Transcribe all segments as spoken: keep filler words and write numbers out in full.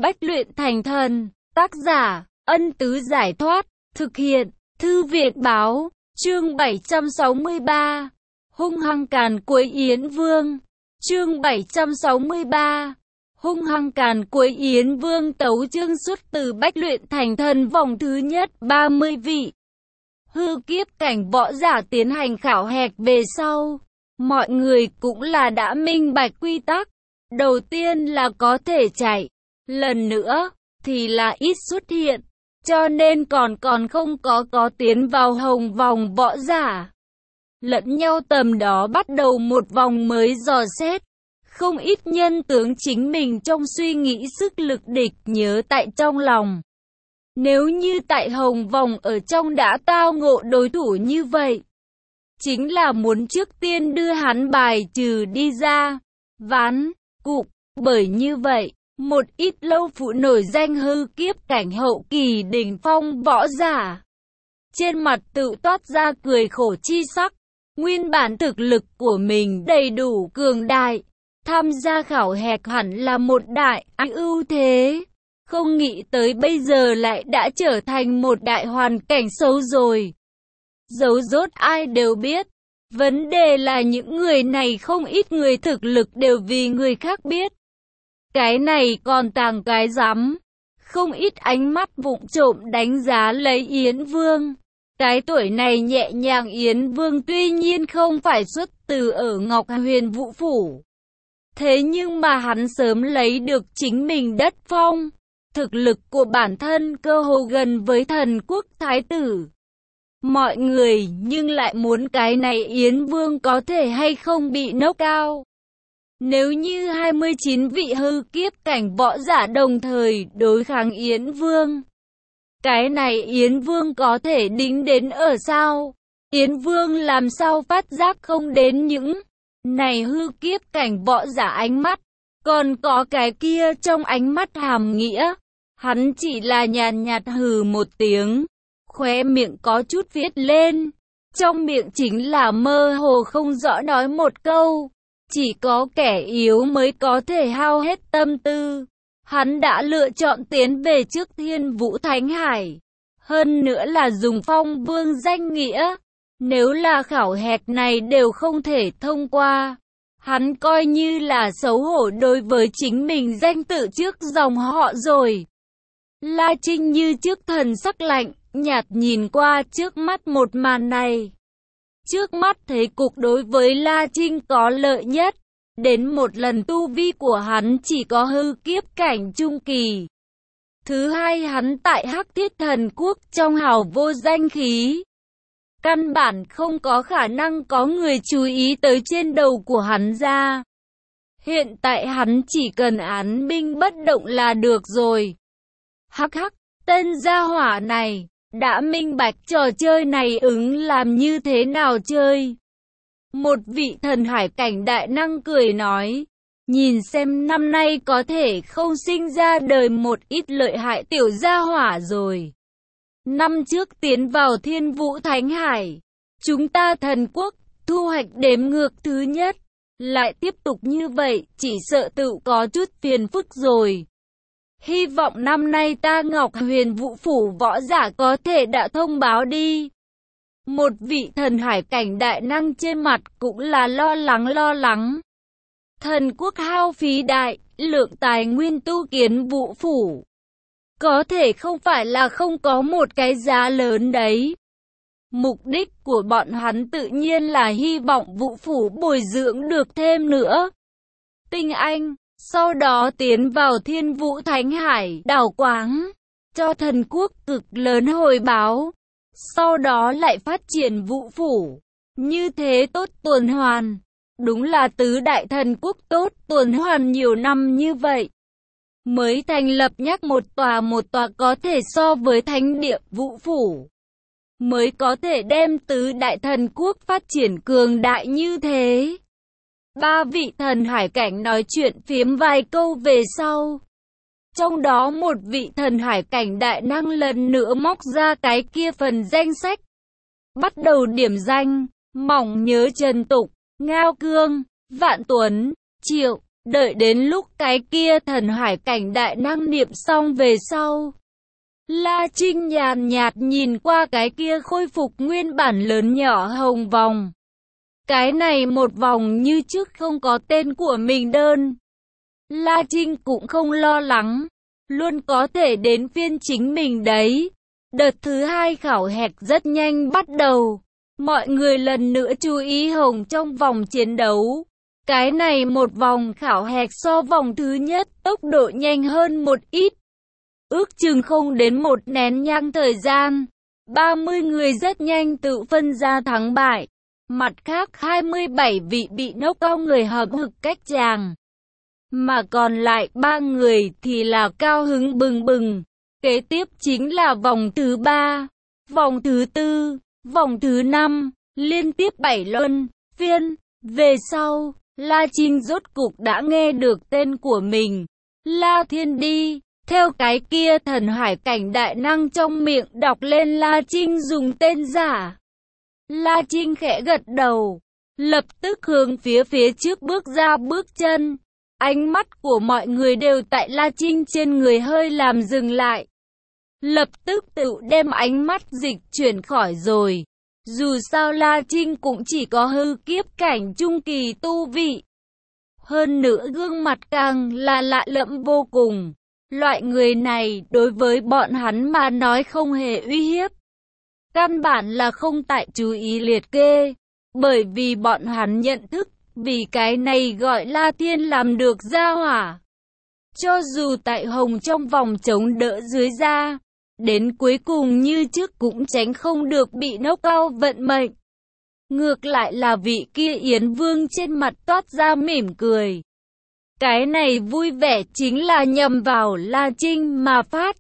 Bách luyện thành thần. Tác giả, Ân Tứ Giải Thoát. Thực hiện, Thư Viện Báo. Chương bảy trăm sáu mươi ba. Hung hăng càn quấy Yến Vương. Chương bảy trăm sáu mươi ba. Hung hăng càn quấy Yến Vương. Tấu chương xuất từ Bách luyện thành thần vòng thứ nhất. ba mươi vị hư kiếp cảnh võ giả tiến hành khảo hạch về sau. Mọi người cũng là đã minh bạch quy tắc. Đầu tiên là có thể chạy. Lần nữa thì là ít xuất hiện. Cho nên còn còn không có có tiến vào hồng vòng võ giả. Lẫn nhau tầm đó bắt đầu một vòng mới dò xét. Không ít nhân tướng chính mình trong suy nghĩ sức lực địch nhớ tại trong lòng. Nếu như tại hồng vòng ở trong đã tao ngộ đối thủ như vậy, chính là muốn trước tiên đưa hắn bài trừ đi ra. Ván cục, bởi như vậy, một ít lâu phụ nổi danh hư kiếp cảnh hậu kỳ đỉnh phong võ giả. Trên mặt tự toát ra cười khổ chi sắc, nguyên bản thực lực của mình đầy đủ cường đại. Tham gia khảo hạch hẳn là một đại ưu thế. Không nghĩ tới bây giờ lại đã trở thành một đại hoàn cảnh xấu rồi. Dấu rốt ai đều biết. Vấn đề là những người này không ít người thực lực đều vì người khác biết. Cái này còn tàng cái rắm. Không ít ánh mắt vụng trộm đánh giá lấy Yến Vương. Cái tuổi này nhẹ nhàng Yến Vương tuy nhiên không phải xuất từ ở Ngọc Huyền Vũ Phủ. Thế nhưng mà hắn sớm lấy được chính mình đất phong. Thực lực của bản thân cơ hồ gần với thần quốc thái tử. Mọi người nhưng lại muốn cái này Yến Vương có thể hay không bị knock out. Nếu như hai mươi chín vị hư kiếp cảnh võ giả đồng thời đối kháng Yến Vương, cái này Yến Vương có thể đính đến ở sao? Yến Vương làm sao phát giác không đến những này hư kiếp cảnh võ giả ánh mắt, còn có cái kia trong ánh mắt hàm nghĩa. Hắn chỉ là nhàn nhạt hừ một tiếng, khóe miệng có chút viết lên, trong miệng chính là mơ hồ không rõ nói một câu. Chỉ có kẻ yếu mới có thể hao hết tâm tư. Hắn đã lựa chọn tiến về trước Thiên Vũ Thánh Hải. Hơn nữa là dùng Phong Vương danh nghĩa. Nếu là khảo hạch này đều không thể thông qua, hắn coi như là xấu hổ đối với chính mình danh tự trước dòng họ rồi. La Trinh như trước thần sắc lạnh, nhạt nhìn qua trước mắt một màn này. Trước mắt thế cục đối với La Trinh có lợi nhất. Đến một lần tu vi của hắn chỉ có hư kiếp cảnh trung kỳ. Thứ hai hắn tại Hắc Thiết Thần Quốc trong hào vô danh khí. Căn bản không có khả năng có người chú ý tới trên đầu của hắn ra. Hiện tại hắn chỉ cần án binh bất động là được rồi. Hắc hắc, tên gia hỏa này đã minh bạch trò chơi này ứng làm như thế nào chơi. Một vị thần hải cảnh đại năng cười nói, nhìn xem năm nay có thể không sinh ra đời một ít lợi hại tiểu gia hỏa rồi. Năm trước tiến vào Thiên Vũ Thánh Hải, chúng ta thần quốc thu hoạch đếm ngược thứ nhất, lại tiếp tục như vậy chỉ sợ tự có chút phiền phức rồi. Hy vọng năm nay ta Ngọc Huyền Vũ Phủ võ giả có thể đã thông báo đi. Một vị thần hải cảnh đại năng trên mặt cũng là lo lắng lo lắng. Thần quốc hao phí đại lượng tài nguyên tu kiến Vũ Phủ. Có thể không phải là không có một cái giá lớn đấy. Mục đích của bọn hắn tự nhiên là hy vọng Vũ Phủ bồi dưỡng được thêm nữa tinh anh, sau đó tiến vào Thiên Vũ Thánh Hải đào quáng, cho thần quốc cực lớn hồi báo. Sau đó lại phát triển Vũ Phủ. Như thế tốt tuần hoàn. Đúng là tứ đại thần quốc tốt tuần hoàn nhiều năm như vậy. Mới thành lập nhắc một tòa một tòa có thể so với thánh địa Vũ Phủ. Mới có thể đem tứ đại thần quốc phát triển cường đại như thế. Ba vị thần hải cảnh nói chuyện phiếm vài câu về sau. Trong đó một vị thần hải cảnh đại năng lần nữa móc ra cái kia phần danh sách. Bắt đầu điểm danh, mỏng nhớ Trần Tục, Ngao Cương, Vạn Tuấn, Triệu, Đợi đến lúc cái kia thần hải cảnh đại năng niệm xong về sau, La Trinh nhàn nhạt nhìn qua cái kia khôi phục nguyên bản lớn nhỏ hồng vòng. Cái này một vòng như trước không có tên của mình đơn. La Trinh cũng không lo lắng, luôn có thể đến phiên chính mình đấy. Đợt thứ hai khảo hạch rất nhanh bắt đầu. Mọi người lần nữa chú ý hồng trong vòng chiến đấu. Cái này một vòng khảo hạch so vòng thứ nhất tốc độ nhanh hơn một ít. Ước chừng không đến một nén nhang thời gian, ba mươi người rất nhanh tự phân ra thắng bại. Mặt khác hai mươi bảy vị bị knock out người hợp hực cách chàng. Mà còn lại ba người thì là cao hứng bừng bừng. Kế tiếp chính là vòng thứ ba, vòng thứ tư, vòng thứ năm, liên tiếp bảy luân phiên. Về sau, La Trinh rốt cục đã nghe được tên của mình, La Thiên Đi. Theo cái kia thần hải cảnh đại năng trong miệng đọc lên La Trinh dùng tên giả. La Trinh khẽ gật đầu, lập tức hướng phía phía trước bước ra bước chân. Ánh mắt của mọi người đều tại La Trinh trên người hơi làm dừng lại. Lập tức tự đem ánh mắt dịch chuyển khỏi rồi. Dù sao La Trinh cũng chỉ có hư kiếp cảnh trung kỳ tu vị. Hơn nữa gương mặt càng là lạ lẫm vô cùng. Loại người này đối với bọn hắn mà nói không hề uy hiếp. Căn bản là không tại chú ý liệt kê. Bởi vì bọn hắn nhận thức, vì cái này gọi La Thiên làm được gia hỏa. Cho dù tại hồng trong vòng chống đỡ dưới da, đến cuối cùng như trước cũng tránh không được bị knock out vận mệnh. Ngược lại là vị kia Yến Vương trên mặt toát ra mỉm cười. Cái này vui vẻ chính là nhầm vào La Trinh mà phát.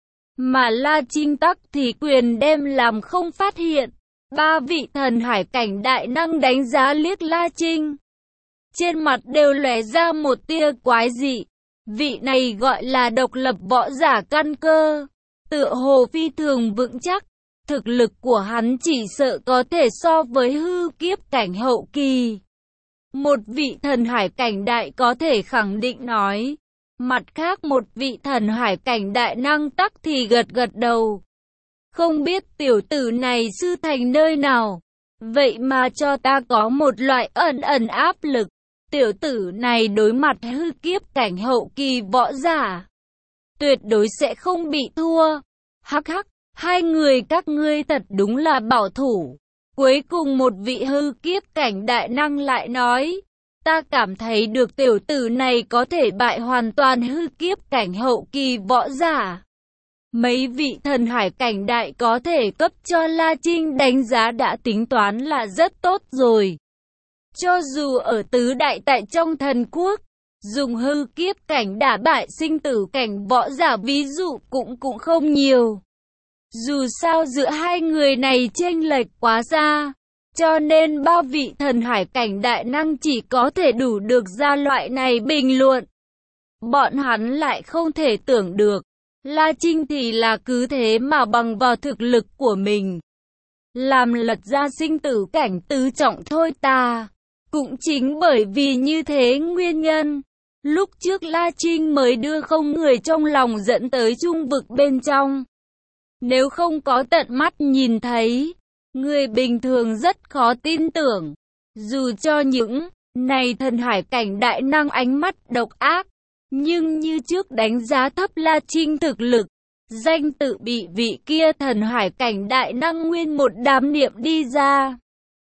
Mà La Trinh tắc thì quyền đem làm không phát hiện. Ba vị thần hải cảnh đại năng đánh giá liếc La Trinh. Trên mặt đều lóe ra một tia quái dị. Vị này gọi là độc lập võ giả căn cơ. Tựa hồ phi thường vững chắc. Thực lực của hắn chỉ sợ có thể so với hư kiếp cảnh hậu kỳ. Một vị thần hải cảnh đại có thể khẳng định nói. Mặt khác một vị thần hải cảnh đại năng tắc thì gật gật đầu. Không biết tiểu tử này sư thành nơi nào. Vậy mà cho ta có một loại ẩn ẩn áp lực. Tiểu tử này đối mặt hư kiếp cảnh hậu kỳ võ giả, tuyệt đối sẽ không bị thua. Hắc hắc, hai người các ngươi thật đúng là bảo thủ. Cuối cùng một vị hư kiếp cảnh đại năng lại nói, ta cảm thấy được tiểu tử này có thể bại hoàn toàn hư kiếp cảnh hậu kỳ võ giả. Mấy vị thần hải cảnh đại có thể cấp cho La Trinh đánh giá đã tính toán là rất tốt rồi. Cho dù ở tứ đại tại trong thần quốc, dùng hư kiếp cảnh đả bại sinh tử cảnh võ giả ví dụ cũng cũng không nhiều. Dù sao giữa hai người này chênh lệch quá xa, cho nên ba vị thần hải cảnh đại năng chỉ có thể đủ được ra loại này bình luận. Bọn hắn lại không thể tưởng được, La Trinh thì là cứ thế mà bằng vào thực lực của mình, làm lật ra sinh tử cảnh tứ trọng thôi ta. Cũng chính bởi vì như thế nguyên nhân, lúc trước La Trinh mới đưa không người trong lòng dẫn tới trung vực bên trong. Nếu không có tận mắt nhìn thấy, người bình thường rất khó tin tưởng. Dù cho những này thần hải cảnh đại năng ánh mắt độc ác, nhưng như trước đánh giá thấp La Trinh thực lực, danh tự bị vị kia thần hải cảnh đại năng nguyên một đám niệm đi ra.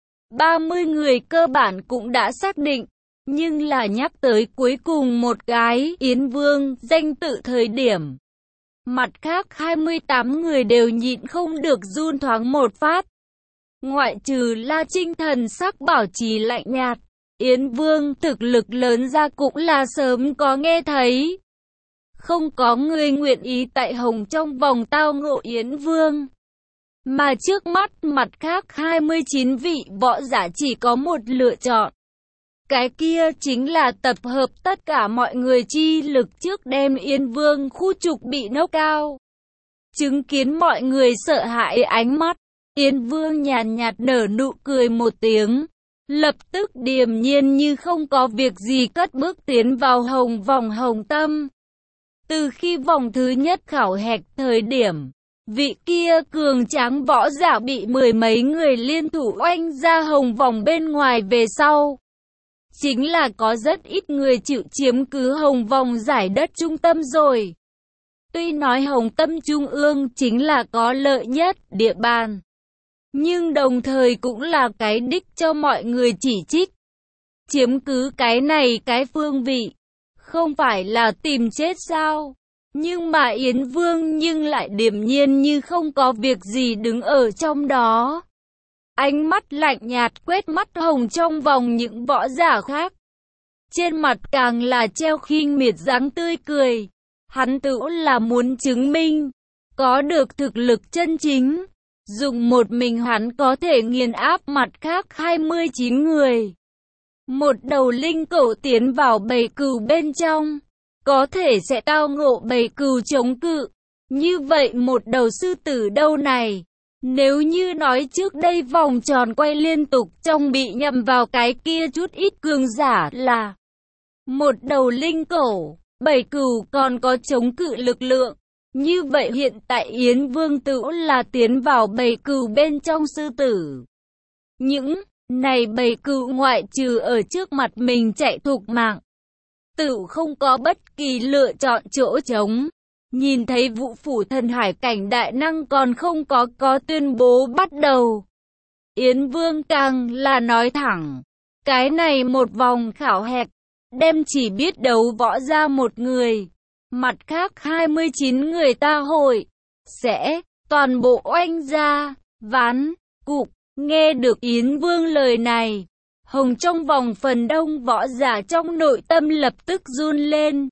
ba mươi người cơ bản cũng đã xác định, nhưng là nhắc tới cuối cùng một cái Yến Vương danh tự thời điểm. Mặt khác hai mươi tám người đều nhịn không được run thoáng một phát. Ngoại trừ La Trinh thần sắc bảo trì lạnh nhạt, Yến Vương thực lực lớn ra cũng là sớm có nghe thấy. Không có người nguyện ý tại hồng trong vòng tao ngộ Yến Vương. Mà trước mắt mặt khác hai mươi chín vị võ giả chỉ có một lựa chọn. Cái kia chính là tập hợp tất cả mọi người chi lực trước đem Yến Vương khu trục bị knock out. Chứng kiến mọi người sợ hãi ánh mắt, Yến Vương nhàn nhạt nở nụ cười một tiếng. lập tức điềm nhiên như không có việc gì cất bước tiến vào hồng vòng Hồng Tâm. Từ khi vòng thứ nhất khảo hạch thời điểm, vị kia cường tráng võ giả bị mười mấy người liên thủ oanh ra hồng vòng bên ngoài về sau. Chính là có rất ít người chịu chiếm cứ hồng vòng giải đất trung tâm rồi. Tuy nói Hồng Tâm Trung ương chính là có lợi nhất địa bàn, nhưng đồng thời cũng là cái đích cho mọi người chỉ trích. Chiếm cứ cái này cái phương vị, không phải là tìm chết sao? Nhưng mà Yến Vương nhưng lại điềm nhiên như không có việc gì đứng ở trong đó. Ánh mắt lạnh nhạt quét mắt hồng trong vòng những võ giả khác. Trên mặt càng là treo khinh miệt dáng tươi cười. Hắn tự là muốn chứng minh, có được thực lực chân chính. Dùng một mình hắn có thể nghiền áp mặt khác hai mươi chín người. Một đầu linh cẩu tiến vào bầy cừu bên trong, có thể sẽ tao ngộ bầy cừu chống cự. Như vậy một đầu sư tử đâu này, nếu như nói trước đây vòng tròn quay liên tục trong bị nhầm vào cái kia chút ít cường giả là một đầu linh cẩu, bầy cừu còn có chống cự lực lượng. Như vậy hiện tại Yến Vương tự là tiến vào bầy cừu bên trong sư tử. Những này bầy cừu ngoại trừ ở trước mặt mình chạy thục mạng, tự không có bất kỳ lựa chọn chỗ trống. Nhìn thấy Vũ Phủ Thần Hải Cảnh đại năng còn không có có tuyên bố bắt đầu, Yến Vương càng là nói thẳng, cái này một vòng khảo hạch, đem chỉ biết đấu võ ra một người, mặt khác hai mươi chín người ta hội, sẽ toàn bộ oanh ra, ván, cục. Nghe được Yến Vương lời này, hồng trong vòng phần đông võ giả trong nội tâm lập tức run lên.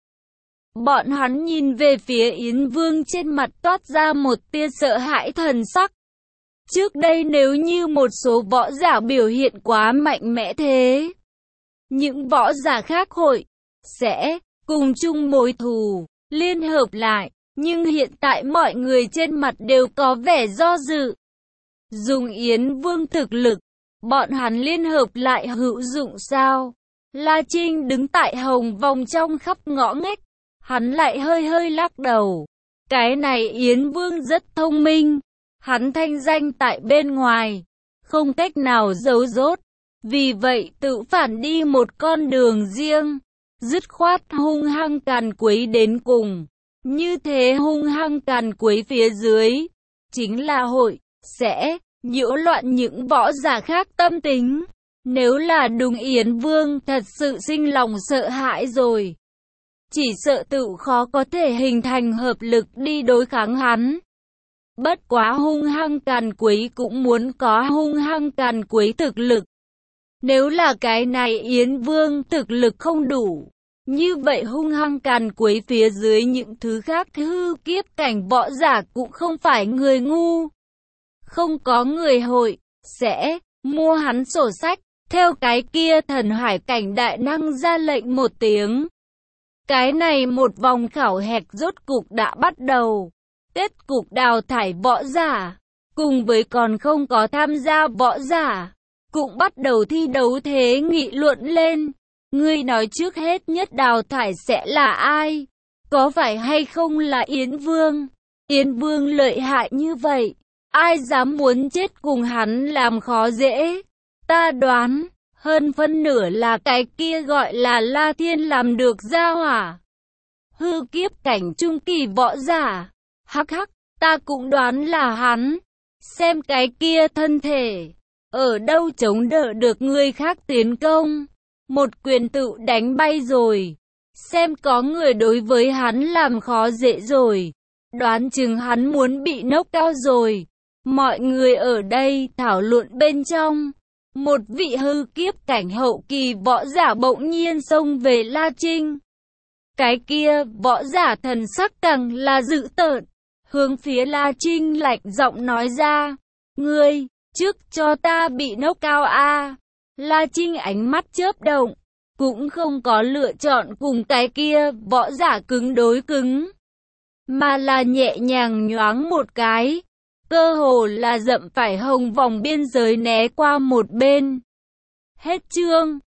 Bọn hắn nhìn về phía Yến Vương, trên mặt toát ra một tia sợ hãi thần sắc. Trước đây nếu như một số võ giả biểu hiện quá mạnh mẽ thế, những võ giả khác hội sẽ cùng chung mối thù, liên hợp lại, nhưng hiện tại mọi người trên mặt đều có vẻ do dự. Dùng Yến Vương thực lực, bọn hắn liên hợp lại hữu dụng sao? La Trinh đứng tại hồng vòng trong khắp ngõ ngách, hắn lại hơi hơi lắc đầu. Cái này Yến Vương rất thông minh, hắn thanh danh tại bên ngoài, không cách nào giấu giốt, vì vậy tự phản đi một con đường riêng, dứt khoát hung hăng càn quấy đến cùng. Như thế hung hăng càn quấy phía dưới, chính là hội sẽ nhiễu loạn những võ giả khác tâm tính. Nếu là đúng Yến Vương thật sự sinh lòng sợ hãi rồi, chỉ sợ tự khó có thể hình thành hợp lực đi đối kháng hắn. Bất quá hung hăng càn quấy cũng muốn có hung hăng càn quấy thực lực. Nếu là cái này Yến Vương thực lực không đủ, như vậy hung hăng càn quấy phía dưới những thứ khác hư kiếp cảnh võ giả cũng không phải người ngu. Không có người hội sẽ mua hắn sổ sách. Theo cái kia Thần Hải Cảnh đại năng ra lệnh một tiếng, cái này một vòng khảo hạch rốt cục đã bắt đầu. Kết cục đào thải võ giả, cùng với còn không có tham gia võ giả, cũng bắt đầu thi đấu thế nghị luận lên. Ngươi nói trước hết nhất đào thải sẽ là ai? Có phải hay không là Yến Vương? Yến Vương lợi hại như vậy, ai dám muốn chết cùng hắn làm khó dễ? Ta đoán, hơn phân nửa là cái kia gọi là La Thiên làm được gia hỏa. Hư kiếp cảnh trung kỳ võ giả. Hắc hắc, ta cũng đoán là hắn. Xem cái kia thân thể, ở đâu chống đỡ được người khác tiến công. Một quyền tự đánh bay rồi. Xem có người đối với hắn làm khó dễ rồi. Đoán chừng hắn muốn bị nốc cao rồi. Mọi người ở đây thảo luận bên trong. Một vị hư kiếp cảnh hậu kỳ võ giả bỗng nhiên xông về La Trinh. Cái kia võ giả thần sắc càng là dữ tợn, hướng phía La Trinh lạnh giọng nói ra, ngươi, trước cho ta bị nốc cao a. La Trinh ánh mắt chớp động, cũng không có lựa chọn cùng cái kia võ giả cứng đối cứng, mà là nhẹ nhàng nhoáng một cái, cơ hồ là dậm phải hồng vòng biên giới né qua một bên. Hết chương.